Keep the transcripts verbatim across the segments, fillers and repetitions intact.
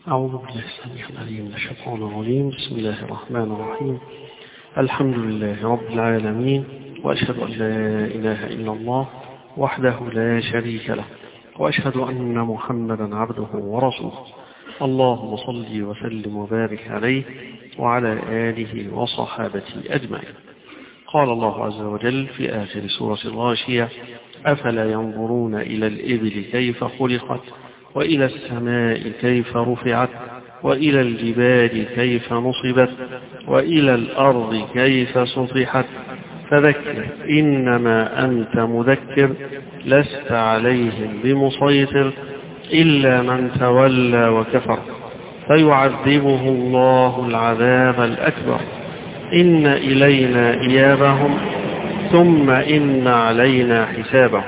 أعوذ بالله السميع العليم من الشيطان الرجيم. بسم الله الرحمن الرحيم. الحمد لله رب العالمين، وأشهد أن لا إله إلا الله وحده لا شريك له، وأشهد أن محمدا عبده ورسوله. اللهم صل وسلم وبارك عليه وعلى آله وصحابته أجمعين. قال الله عز وجل في آخر سورة الغاشية: أفلا ينظرون إلى الإبل كيف خلقت وإلى السماء كيف رفعت وإلى الجبال كيف نصبت وإلى الأرض كيف سطحت فذكر إنما أنت مذكر لست عليهم بمسيطر إلا من تولى وكفر فيعذبه الله العذاب الأكبر إن إلينا إيابهم ثم إن علينا حسابهم.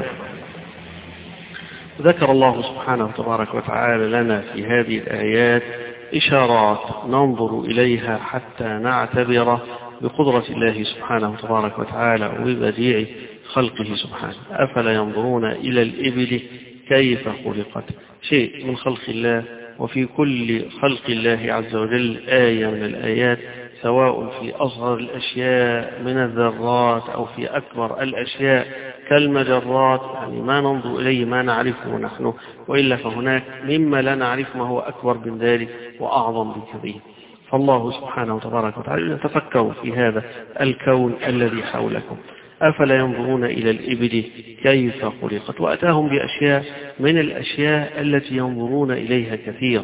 ذكر الله سبحانه تبارك وتعالى لنا في هذه الآيات إشارات ننظر إليها حتى نعتبر بقدرة الله سبحانه تبارك وتعالى وبديع خلقه سبحانه. أفلا ينظرون إلى الإبل كيف خلقت، شيء من خلق الله، وفي كل خلق الله عز وجل آية من الآيات، سواء في أصغر الأشياء من الذرات أو في أكبر الأشياء كالمجرات، يعني ما ننظر إليه ما نعرفه نحن، وإلا فهناك مما لا نعرف ما هو أكبر من ذلك وأعظم بكثير. فالله سبحانه وتبارك وتعالى يتفكر في هذا الكون الذي حولكم. أفلا ينظرون إلى الإبل كيف خلقت، وأتاهم بأشياء من الأشياء التي ينظرون إليها كثيرا.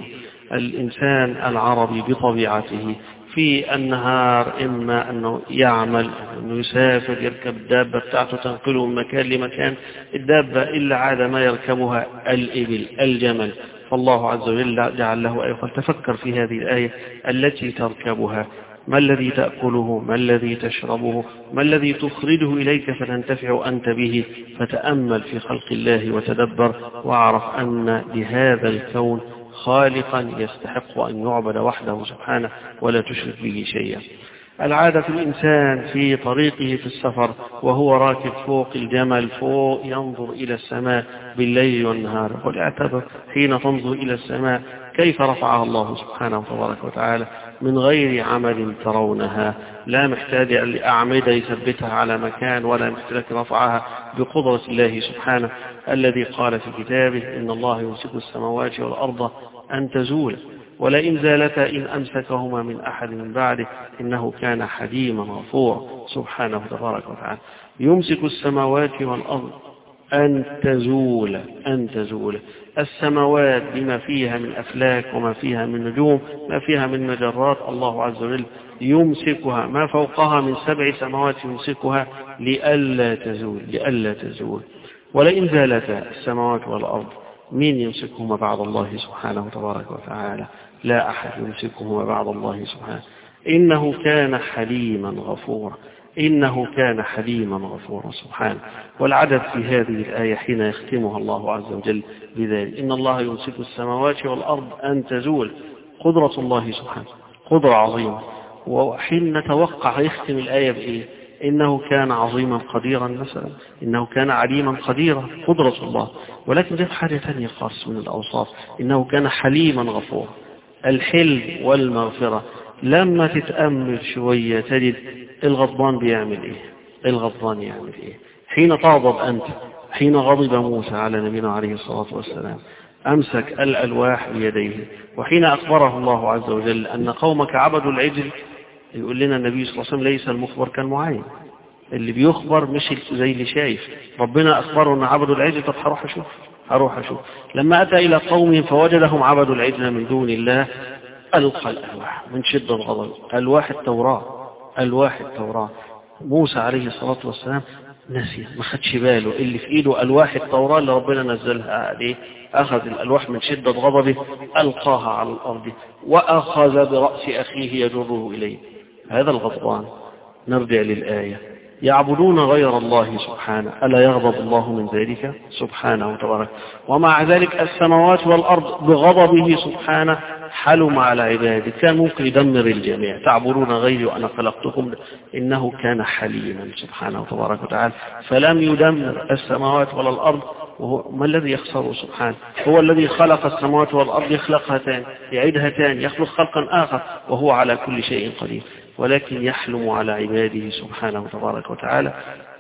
الإنسان العربي بطبيعته في النهار إما أنه يعمل، أنه يسافر، يركب الدابة بتاعته تنقله من مكان لمكان. الدابة إلا عادة ما يركبها الإبل الجمل، فالله عز وجل جعل له آية. فلتفكر في هذه الآية التي تركبها، ما الذي تأكله، ما الذي تشربه، ما الذي تخرجه إليك فتنتفع أنت به. فتأمل في خلق الله وتدبر، واعرف أن لهذا الكون خالقا يستحق أن يعبد وحده سبحانه ولا تشرك به شيئا. العادة في الإنسان في طريقه في السفر وهو راكب فوق الجمل فوق ينظر إلى السماء بالليل والنهار. والاعتبر حين تنظر إلى السماء كيف رفعها الله سبحانه تبارك وتعالى من غير عمل ترونها، لا محتاج لأعمدة يثبتها على مكان، ولا محتاج رفعها بقدرة الله سبحانه الذي قال في كتابه: إن الله يمسك السماوات والأرض أن تزولا ولئن زالتا إن أمسكهما من أحد من بعده إنه كان حليما غفورا. سبحانه تبارك وتعالى يمسك السماوات والأرض أن تزول أن تزول السماوات بما فيها من أفلاك وما فيها من نجوم، ما فيها من مجرات، الله عز وجل يمسكها، ما فوقها من سبع سماوات يمسكها لئلا تزول لئلا تزول ولئن زالتا السماوات والأرض مين يمسكهما بعد الله سبحانه تبارك وتعالى؟ لا أحد يمسكهما بعد الله سبحانه. إنه كان حليما غفورا إنه كان حليما غفورا سبحانه. والعدد في هذه الآية حين يختمها الله عز وجل بذلك: إن الله يمسك السماوات والأرض أن تزول. قدرة الله سبحانه قدرة عظيمة. وحين نتوقع يختم الآية بإيه؟ إنه كان عظيما قديرا مثلا، إنه كان عليما قديرا، قدرة الله. ولكن ده حاجة ثانية خاص من الأوصاف: إنه كان حليما غفورا. الحلم والمغفرة لما تتأمل شوية تجد الغضبان بيعمل إيه الغضبان يعمل إيه حين تغضب أنت. حين غضب موسى على نبينا عليه الصلاة والسلام أمسك الألواح بيديه، وحين أخبره الله عز وجل أن قومك عبدوا العجل، يقول لنا النبي صلى الله عليه وسلم: ليس المخبر كالمعين. اللي بيخبر مش زي اللي شايف. ربنا أخبره أن عبدوا العجل، طب هروح أشوف هروح أشوف لما أتى إلى قومهم فوجدهم عبدوا العجل من دون الله ألقى الألواح من شدة الغضب. ألواح التوراة ألواح التوراة موسى عليه الصلاة والسلام نسي، ما خدش باله اللي في إيده ألواح التوراة اللي ربنا نزلها عليه. أخذ الألواح من شدة غضبه ألقاها على الأرض وأخذ برأس أخيه يجره إليه. هذا الغضبان. نرجع للآية: يعبدون غير الله سبحانه، ألا يغضب الله من ذلك سبحانه وتبارك. ومع ذلك السماوات والأرض بغضبه سبحانه حلم على عباده، كان ممكن يدمر الجميع. تعبدون غيري وأنا خلقتكم. إنه كان حليما سبحانه وتبارك وتعالى، فلم يدمر السماوات ولا الأرض وهو ما الذي يخسره سبحانه؟ هو الذي خلق السماوات والأرض يخلقها تاني، يعيدها تاني، يخلق خلقا آخر، وهو على كل شيء قدير، ولكن يحلم على عباده سبحانه تبارك وتعالى،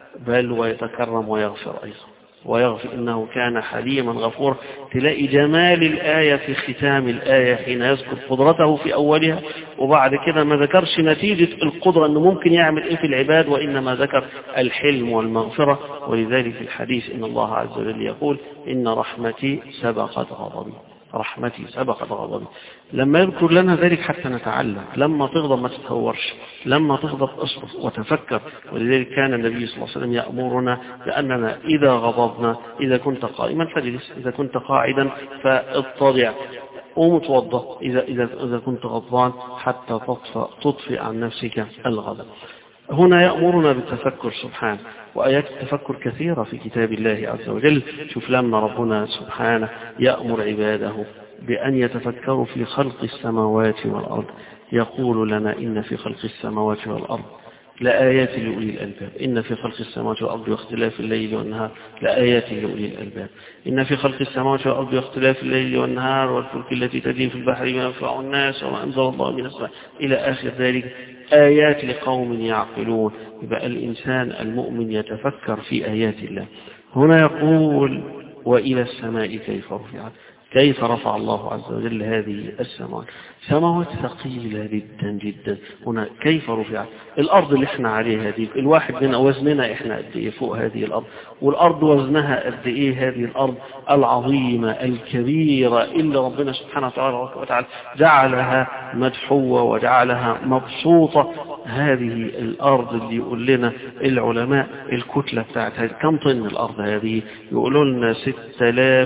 بل ويتكرم ويغفر أيضا، ويغفر إنه كان حليما غفورا. تلاقي جمال الآية في ختام الآية حين يذكر قدرته في أولها، وبعد كده ما ذكرش نتيجة القدرة أنه ممكن يعمل إيه في العباد، وإنما ذكر الحلم والمغفرة. ولذلك في الحديث إن الله عز وجل يقول إن رحمتي سبقت غضبي، رحمتي سبقت غضبي. لما يذكر لنا ذلك حتى نتعلم، لما تغضب ما تتهورش، لما تغضب اصبر وتفكر. ولذلك كان النبي صلى الله عليه وسلم يأمرنا بأننا إذا غضبنا، إذا كنت قائما فاجلس، إذا كنت قاعدا فاضطجع، قوم اتوضا، إذا, إذا, إذا كنت غضبان حتى تطفئ, تطفئ عن نفسك الغضب. هنا يأمرنا بالتفكر سبحانه، وآيات التفكر كثيرة في كتاب الله عز وجل. شوف لما ربنا سبحانه يأمر عباده بأن يتفكروا في خلق السماوات والأرض، يقول لنا إن في خلق السماوات والأرض لآيات لأولي الألباب، إن في خلق السماوات والأرض واختلاف الليل والنهار لآيات لأولي الألباب، إن في خلق السماوات والأرض واختلاف الليل والنهار والفلك التي تجري في البحر ما ينفع الناس وما أنزل الله من السماء إلى آخر ذلك، آيات لقوم يعقلون. يبقى الإنسان المؤمن يتفكر في آيات الله. هنا يقول وإلى السماء كيف رفعت، كيف رفع الله عز وجل هذه السماوات، سماوات ثقيلة جدا جدا. هنا كيف رفعت الأرض اللي احنا عليها دي، الواحد من وزننا احنا قد ايه فوق هذه الأرض، والأرض وزنها قد ايه، هذه الأرض العظيمة الكبيرة اللي ربنا سبحانه وتعالى جعلها مدحوة وجعلها مبسوطة. هذه الأرض اللي يقول لنا العلماء الكتلة بتاعتها كم طن الأرض هذه، يقولوا لنا ستة آلاف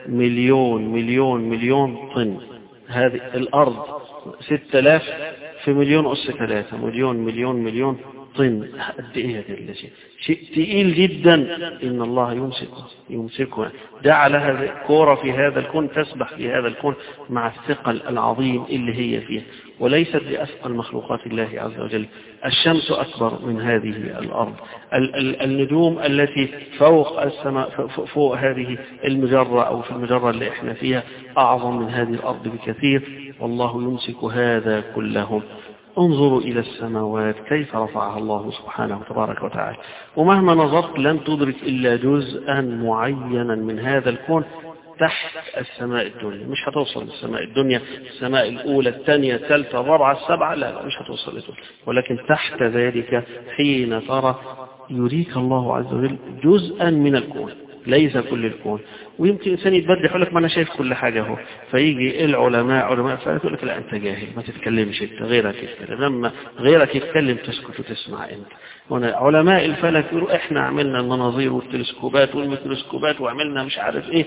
مليون مليون مليون طن. هذه الأرض ستة آلاف في مليون أس ثلاثة، مليون مليون مليون طن. قد إيه هذا الشيء؟ شيء ثقيل جدا. إن الله يمسكه يمسكه جعل هذه كورة في هذا الكون تسبح في هذا الكون مع الثقل العظيم اللي هي فيه، وليست بأثقل مخلوقات الله عز وجل. الشمس أكبر من هذه الأرض، ال ال النجوم التي فوق السماء فوق هذه المجرة أو في المجرة اللي احنا فيها أعظم من هذه الأرض بكثير، والله يمسك هذا كله. انظروا إلى السماوات كيف رفعها الله سبحانه تبارك وتعالى، ومهما نظرت لن تدرك إلا جزءا معينا من هذا الكون تحت السماء الدنيا. مش هتوصل للسماء الدنيا، السماء الأولى الثانية الثالثة الرابعة السبعة، لا لا مش هتوصل لدول. ولكن تحت ذلك حين ترى يريك الله عز وجل جزءا من الكون، ليس كل الكون. ويمكن إنسان يتبدل يقول لك ما أنا شايف كل حاجة اهو، فيجي العلماء علماء فيقول لك لا أنت جاهل ما تتكلمش أنت، غيرك يتكلم. لما غيرك يتكلم تسكت وتسمع أنت. هنا علماء الفلك يقولوا إحنا عملنا المناظير والتلسكوبات والميكروسكوبات وعملنا مش عارف إيه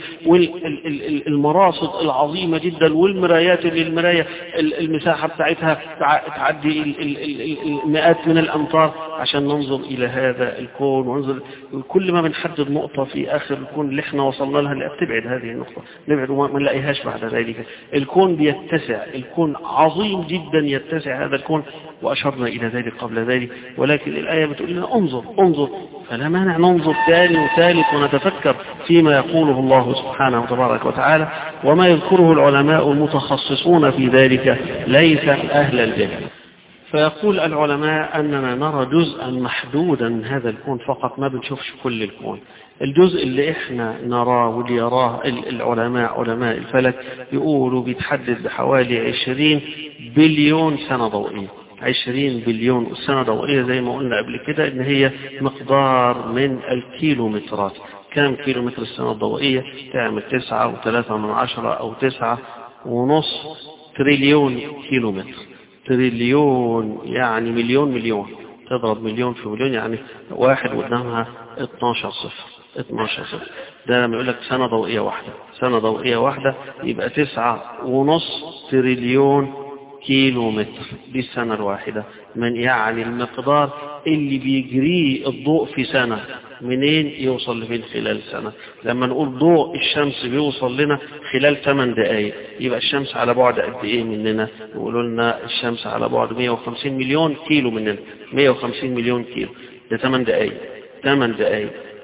والمراصد العظيمة جدا والمرايات اللي المراية المساحة بتاعتها تعدي المئات من الأمتار عشان ننظر إلى هذا الكون. وننظر كل ما بنحدد نقطة في آخر الكون اللي إحنا وصلنا لها اللي تبعد هذه النقطة، نبعد وما نلاقيهاش بعد ذلك. الكون بيتسع، الكون عظيم جدا يتسع هذا الكون، وأشرنا إلى ذلك قبل ذلك. ولكن الآية بتقول لنا انظر انظر، فلا مانع ننظر ثاني وثالث ونتفكر فيما يقوله الله سبحانه وتبارك وتعالى وما يذكره العلماء المتخصصون في ذلك ليس أهل الجهل. فيقول العلماء أننا نرى جزءا محدودا من هذا الكون فقط، ما بنشوفش كل الكون. الجزء اللي احنا نراه واللي يراه العلماء علماء الفلك يقولوا بيتحدد بحوالي عشرين بليون سنة ضوئية. عشرين بليون سنة ضوئية زي ما قلنا قبل كده ان هي مقدار من الكيلومترات. كم كيلومتر السنة الضوئية؟ تعمل تسعة وثلاثة من عشرة او تسعة ونص تريليون كيلومتر. تريليون يعني مليون مليون، تضرب مليون في مليون يعني واحد قدامها اتناشر صفر، اتناشر صفر. ده لما يقول لك سنة ضوئية واحدة، سنة ضوئية واحدة يبقى تسعة ونص تريليون كيلو متر دي السنة الواحدة. من يعني المقدار اللي بيجريه الضوء في سنة منين يوصل لفين خلال سنة. لما نقول ضوء الشمس بيوصل لنا خلال ثمان دقائق، يبقى الشمس على بعد قد ايه مننا؟ يقولوا لنا الشمس على بعد مئة وخمسين مليون كيلو مننا، مئة وخمسين مليون كيلو، ده ثمان دقائق. ثمان دقائق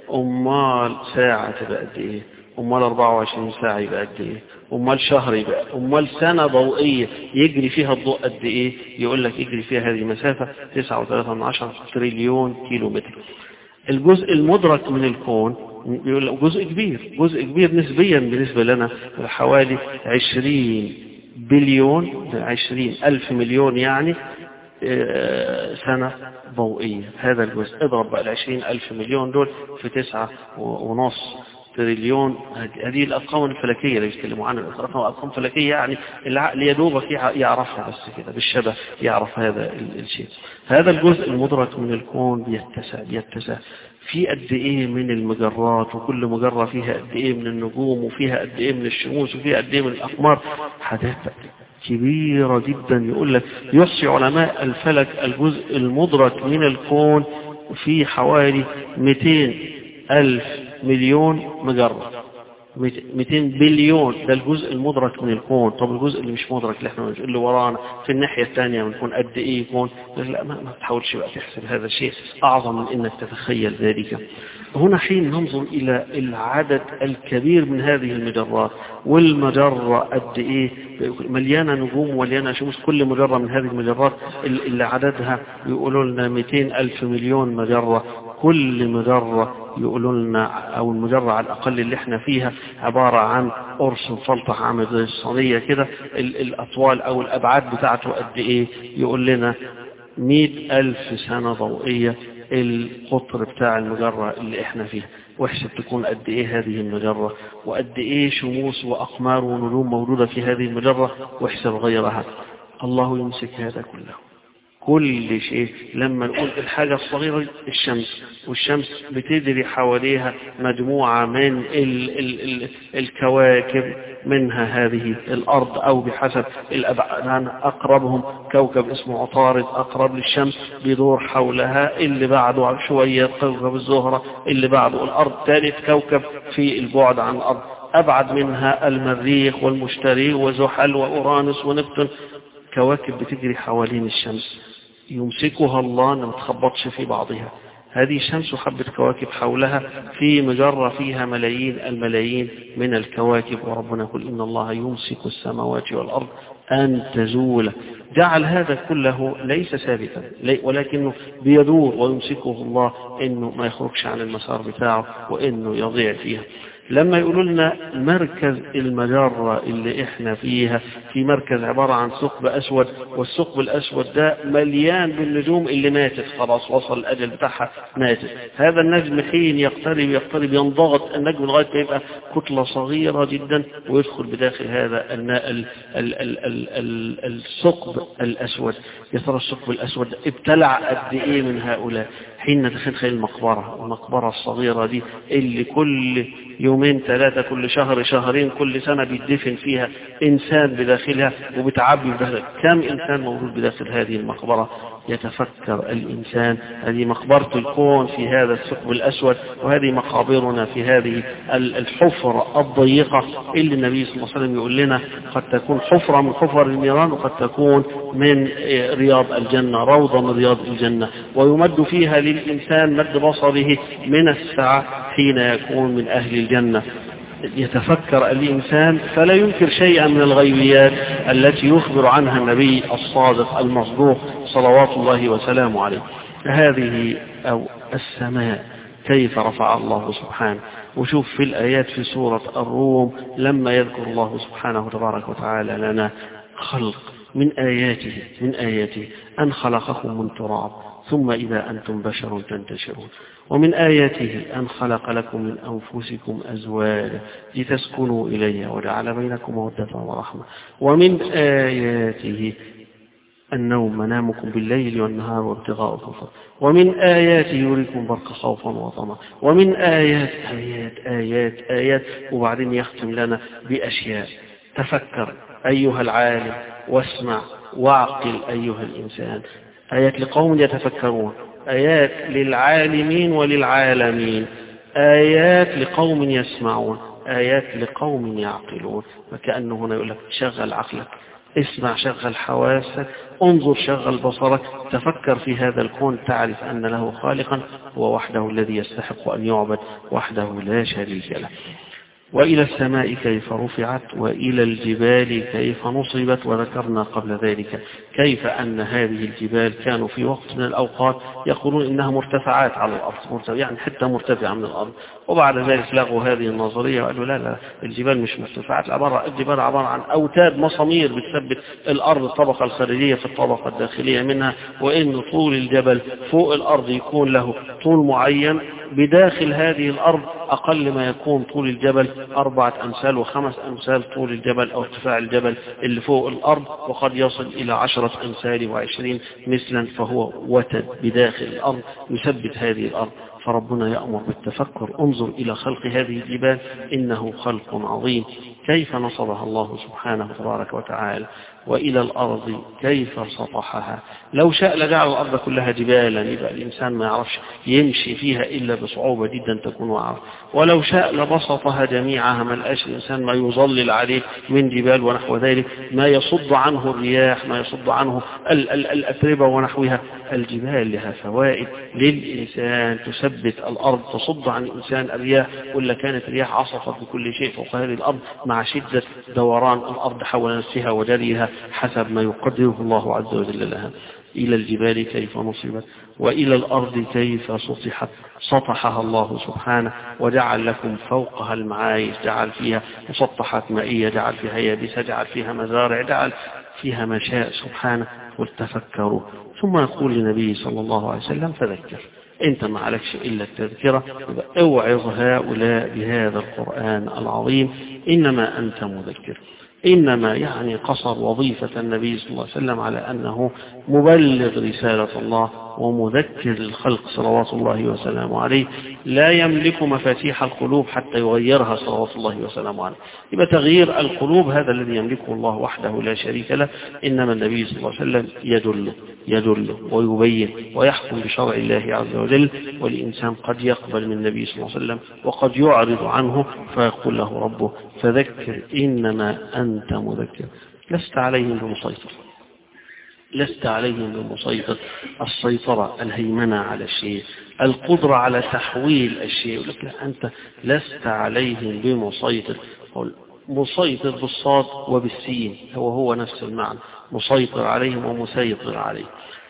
أمال ساعة تبقى قد إيه؟ أمال أربعة وعشرين ساعة يبقى قد إيه؟ أمال شهر يبقى، أمال سنة ضوئية يجري فيها الضوء قد إيه؟ يقول لك يجري فيها هذه المسافة تسعة وثلاثة من عشرة تريليون كيلو متر. الجزء المدرك من الكون بيقول لك جزء كبير، جزء كبير نسبيا بالنسبة لنا، حوالي عشرين بليون، عشرين ألف مليون يعني سنة ضوئية. هذا الجزء اضرب بقى العشرين ألف مليون دول في تسعة ونص تريليون. هذه الأرقام الفلكية اللي بيتكلموا عنها، الأرقام الفلكية يعني العقل يدوبك يعرفها بس كده بالشبه، يعرف هذا الشيء. هذا الجزء المدرك من الكون بيتسع بيتسع في قد ايه من المجرات، وكل مجرة فيها قد ايه من النجوم، وفيها قد ايه من الشموس، وفيها قد ايه من الأقمار. حاجات كبيرة جدا. يقول لك يحصي علماء الفلك الجزء المدرك من الكون في حوالي مئتين ألف مليون مجرة، مئتين بليون. ده الجزء المدرك من الكون. طب الجزء اللي مش مدرك اللي احنا اللي ورانا في الناحية الثانية بنكون قد ايه يكون؟ لا ما, ما تحاولش بقى تحسب هذا الشيء، اعظم من انك تتخيل ذلك. هنا حين ننظر الى العدد الكبير من هذه المجرات، والمجرة قد ايه مليانة نجوم ومليانة شموس، كل مجرة من هذه المجرات اللي عددها يقولوا لنا مئتين ألف مليون مجرة. كل مجرة يقولوا لنا، أو المجرة على الأقل اللي احنا فيها، عبارة عن قرص مفلطح عامل زي الصينية كده. الأطوال أو الأبعاد بتاعته قد إيه؟ يقول لنا مئة ألف سنة ضوئية القطر بتاع المجرة اللي احنا فيها. واحسب تكون قد إيه هذه المجرة، وقد إيه شموس وأقمار ونجوم موجودة في هذه المجرة، واحسب غيرها. الله يمسك هذا كله، كل شيء. لما نقول الحاجة الصغيرة الشمس، والشمس بتدري حواليها مجموعة من ال ال ال الكواكب، منها هذه الأرض، أو بحسب الأبعاد أقربهم كوكب اسمه عطارد أقرب للشمس بيدور حولها، اللي بعده شوية كوكب الزهرة، اللي بعده الأرض، ثالث كوكب في البعد عن الأرض أبعد منها المريخ والمشتري وزحل وأورانوس ونبتون. كواكب بتجري حوالين الشمس يمسكها الله أن ما تخبطش في بعضها. هذه الشمس وحبة كواكب حولها في مجرة فيها ملايين الملايين من الكواكب. وربنا يقول إن الله يمسك السماوات والأرض أن تزول. جعل هذا كله ليس ثابتا، ولكنه بيدور، ويمسكه الله إنه ما يخرجش عن المسار بتاعه، وإنه يضيع فيها. لما يقولوا لنا مركز المجرة اللي احنا فيها، في مركز عبارة عن ثقب أسود، والثقب الأسود ده مليان بالنجوم اللي ماتت خلاص، وصل الأجل بتاعها ماتت. هذا النجم حين يقترب يقترب ينضغط النجم لغاية ما يبقى كتلة صغيرة جدا، ويدخل بداخل هذا الثقب الأسود. يا ترى الثقب الأسود ابتلع قد إيه من هؤلاء؟ حين نتخيل المقبرة، المقبرة الصغيرة دي اللي كل يومين ثلاثة، كل شهر شهرين، كل سنة بيدفن فيها إنسان بداخلها وبتعبي بداخلها. كم إنسان موجود بداخل هذه المقبرة؟ يتفكر الإنسان. هذه مقبرة الكون في هذا الثقب الأسود، وهذه مقابرنا في هذه الحفرة الضيقة اللي النبي صلى الله عليه وسلم يقول لنا قد تكون حفرة من حفر النيران، وقد تكون من رياض الجنة، روضة من رياض الجنة، ويمد فيها للإنسان مد بصره من الساعة حين يكون من أهل الجنة. يتفكر الإنسان فلا ينكر شيئا من الغيبيات التي يخبر عنها النبي الصادق المصدوق صلوات الله وسلامه عليه. هذه أو السماء كيف رفع الله سبحانه. وشوف في الآيات في سورة الروم لما يذكر الله سبحانه تبارك وتعالى لنا خلق من آياته من آياته أن خلقكم من تراب ثم إذا أنتم بشر تنتشرون، ومن آياته أن خلق لكم من أنفسكم أزواجا لتسكنوا إليها وجعل بينكم مودة ورحمة، ومن آياته النوم منامكم بالليل والنهار وابتغاؤكم فضلا، ومن آياته يريكم برق خوفا وطمعا، ومن آيات آيات آيات آيات. وبعدين يختم لنا بأشياء. تفكر أيها العالم واسمع واعقل أيها الإنسان. آيات لقوم يتفكرون، آيات للعالمين وللعالمين، آيات لقوم يسمعون، آيات لقوم يعقلون. وكأنه هنا يقول لك شغل عقلك اسمع، شغل حواسك، انظر، شغل بصرك، تفكر في هذا الكون، تعرف أن له خالقا هو وحده الذي يستحق أن يعبد وحده لا شريك له. وإلى السماء كيف رفعت وإلى الجبال كيف نصبت. وذكرنا قبل ذلك كيف أن هذه الجبال كانوا في وقت من الأوقات يقولون إنها مرتفعات على الأرض، يعني حتى مرتفعة من الأرض، وبعد ذلك لغوا هذه النظرية وقالوا لا لا الجبال مش مرتفعات، الجبال عبارة عن أوتاد مصامير بتثبت الأرض الطبقة الخارجية في الطبقة الداخلية منها، وإن طول الجبل فوق الأرض يكون له طول معين، بداخل هذه الأرض أقل ما يكون طول الجبل أربعة أمثال وخمس أمثال طول الجبل أو ارتفاع الجبل اللي فوق الأرض، وقد يصل إلى عشرة أمثال وعشرين مثلا، فهو وتد بداخل الأرض يثبت هذه الأرض. فربنا يأمر بالتفكر، انظر إلى خلق هذه الجبال إنه خلق عظيم، كيف نصبها الله سبحانه تبارك وتعالى. وإلى الأرض كيف سطحها، لو شاء لجعل الأرض كلها جبالا، يبقى الإنسان ما يعرفش يمشي فيها إلا بصعوبة جدا تكون وعرف، ولو شاء لبسطها جميعها، ما لقاش الإنسان ما يظلل عليه من جبال ونحو ذلك، ما يصد عنه الرياح، ما يصد عنه ال ال الأتربة ونحوها. الجبال لها فوائد للإنسان، تثبت الأرض، تصد عن الإنسان الرياح، ولا كانت الرياح عصفت بكل شيء فوق هذه الأرض مع شدة دوران الأرض حول نفسها وجريها حسب ما يقدره الله عز وجل لها. إلى الجبال كيف نصبت وإلى الأرض كيف سطحت، سطحها الله سبحانه وجعل لكم فوقها المعايش، جعل فيها مسطحات مائية، جعل فيها يابسة، جعل فيها مزارع، جعل فيها ما شاء سبحانه. والتفكروا. ثم يقول للنبي صلى الله عليه وسلم فذكر، انت ما عليكش إلا التذكرة، اوعظ هؤلاء بهذا القرآن العظيم، إنما أنت مذكر. إنما يعني قصر وظيفة النبي صلى الله عليه وسلم على أنه مبلغ رسالة الله ومذكر الخلق صلوات الله وسلامه عليه، لا يملك مفاتيح القلوب حتى يغيرها صلوات الله وسلامه عليه. يبقى تغيير القلوب هذا الذي يملكه الله وحده لا شريك له، إنما النبي صلى الله عليه وسلم يدل يدل ويبين ويحكم بشرع الله عز وجل. والإنسان قد يقبل من النبي صلى الله عليه وسلم وقد يعرض عنه، فيقول له ربه فذكر إنما أنت مذكر، لست عليهم بمسيطر، لست عليهم بمسيطر. السيطرة الهيمنة على الشيء، القدرة على تحويل الشيء، لكن أنت لست عليهم بمسيطر. مسيطر بالصاد وبالسين هو هو نفس المعنى، مسيطر عليهم ومسيطر عليهم.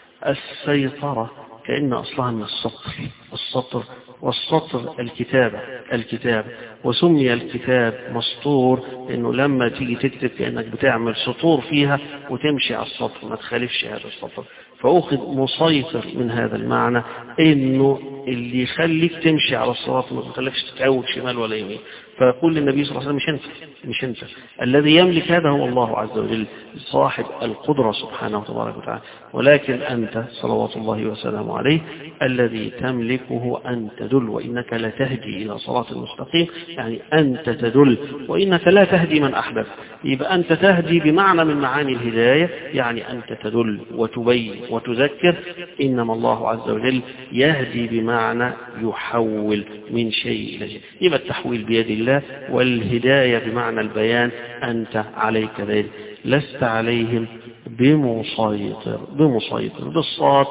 السيطرة كأن أصلها من السطر، السطر والسطر الكتابة، الكتاب، وسمي الكتاب مسطور لأنه لما تيجي تكتب كأنك بتعمل سطور فيها وتمشي على السطر، ما تخالفش هذا السطر، فأخذ مسيطر من هذا المعنى، إنه اللي يخليك تمشي على الصراط ما تخليكش تتعود شمال ولا يمين. فيقول للنبي صلى الله عليه وسلم مش انت، مش انت الذي يملك هذا، هو الله عز وجل صاحب القدرة سبحانه وتبارك وتعالى، ولكن أنت صلوات الله وسلامه عليه الذي تملكه أن تدل، وإنك لا تهدي إلى صراط المستقيم، يعني أنت تدل، وإنك لا تهدي من أحببت. يبقى أنت تهدي بمعنى من معاني الهداية، يعني أنت تدل وتبين وتذكر. إنما الله عز وجل يهدي بمعنى يحول من شيء إلى شيء، يبقى التحويل بيد الله، والهداية بمعنى البيان، أنت عليك ذلك، لست عليهم بمسيطر. بمسيطر بالصاد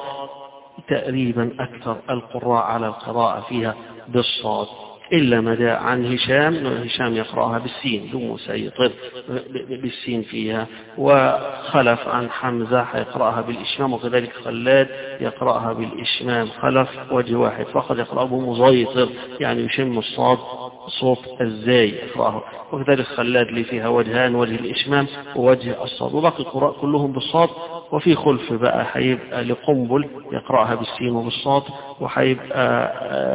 تقريبا أكثر القراء على القراءة فيها بالصاد، إلا مدى عن هشام، هشام يقرأها بالسين بمسيطر بالسين فيها، وخلف عن حمزة يقرأها بالإشمام، وكذلك خلاد يقرأها بالإشمام، خلف وجه واحد فقط يقرأه بمسيطر، يعني يشم الصاد صوت الزاي يقرأه، وكذلك خلاد اللي فيها وجهان، وجه الإشمام ووجه الصاد، وباقي القراء كلهم بالصاد. وفي خلف بقى هيبقى لقنبل يقرأها بالسين وبالصاد، وهيبقى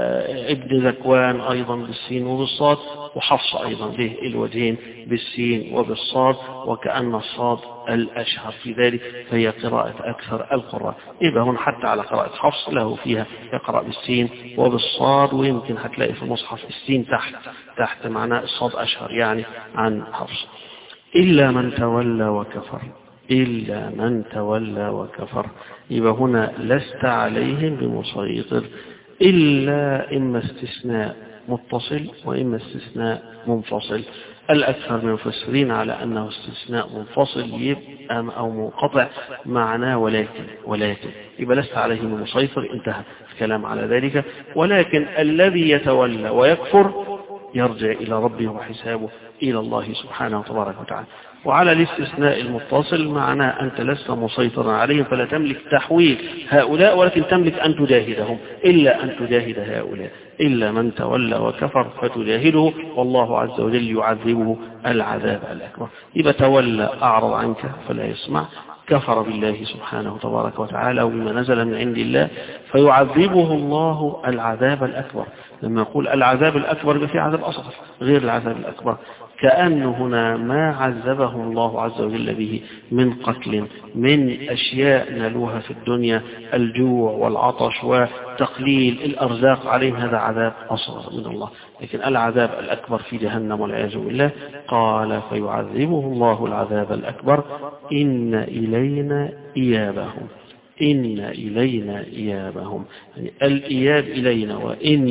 ابن ذكوان أيضا بالسين وبالصاد، وحفص أيضا له الوجهين بالسين وبالصاد، وكأن الصاد الأشهر في ذلك، فهي قراءة أكثر القراء. يبقى هون حتى على قراءة حفص له فيها يقرأ بالسين وبالصاد، ويمكن هتلاقي في المصحف السين تحت تحت معناه الصاد أشهر يعني عن حفص. إلا من تولى وكفر، إلا من تولى وكفر، يبقى هنا لست عليهم بمسيطر، إلا إما استثناء متصل وإما استثناء منفصل. الأكثر من المفسرين على أنه استثناء منفصل يبقى أو منقطع معناه ولكن ولكن يبقى لست عليهم مسيطر، انتهى الكلام على ذلك. ولكن الذي يتولى ويكفر يرجع إلى ربه وحسابه إلى الله سبحانه وتبارك وتعالى. وعلى الاستثناء المتصل معناه أنت لست مسيطرا عليهم فلا تملك تحويل هؤلاء، ولكن تملك أن تجاهدهم، إلا أن تجاهد هؤلاء، إلا من تولى وكفر فتجاهده، والله عز وجل يعذبه العذاب الأكبر. يبقى تولى أعرض عنك فلا يسمع، كفر بالله سبحانه وتبارك وتعالى وبما نزل من عند الله فيعذبه الله العذاب الأكبر. لما يقول العذاب الأكبر يبقى في عذاب أصغر غير العذاب الأكبر، كأنه هنا ما عذبه الله عز وجل به من قتل، من أشياء نالوها في الدنيا، الجوع والعطش وتقليل الأرزاق عليهم، هذا عذاب أصغر من الله. لكن العذاب الأكبر في جهنم والعياذ بالله. قال فيعذبه الله العذاب الأكبر إن إلينا إيابهم، إن إلينا إيابهم، يعني الإياب إلينا، وإن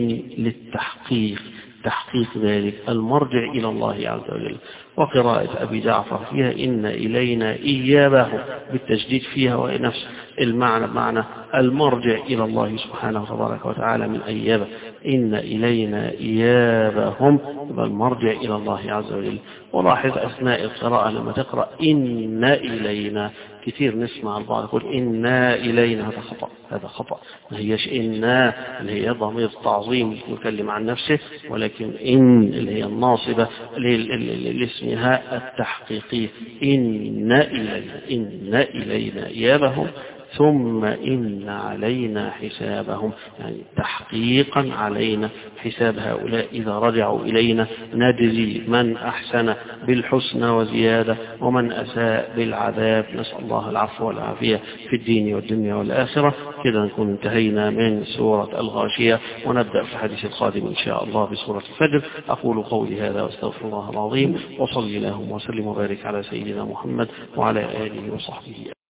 للتحقيق، تحقيق ذلك المرجع إلى الله عز وجل. وقراءة أبي جعفر فيها إن إلينا إيابهم بالتجديد فيها، ونفس المعنى معنى المرجع إلى الله سبحانه وتبارك وتعالى من أيابه. إن إلينا إيابهم يبقى المرجع إلى الله عز وجل. ولاحظ أثناء القراءة لما تقرأ إن إلينا كثير نسمع البعض يقول إنا إلينا، هذا خطأ، هذا خطأ، ما هيش إنا اللي هي ضمير تعظيم يتكلم عن نفسه، ولكن إن اللي هي الناصبة اللي اسمها التحقيقية. إن إلينا، إن إلينا إيابهم ثم إن علينا حسابهم، يعني تحقيقا علينا حساب هؤلاء إذا رجعوا إلينا. نجزي من أحسن بالحسنى وزيادة، ومن أساء بالعذاب. نسأل الله العفو والعافية في الدين والدنيا والآخرة. كده نكون انتهينا من سورة الغاشية، ونبدأ في الحديث القادم إن شاء الله بسورة الفجر. أقول قولي هذا واستغفر الله العظيم، وصلي اللهم وسلم وبارك على سيدنا محمد وعلى آله وصحبه.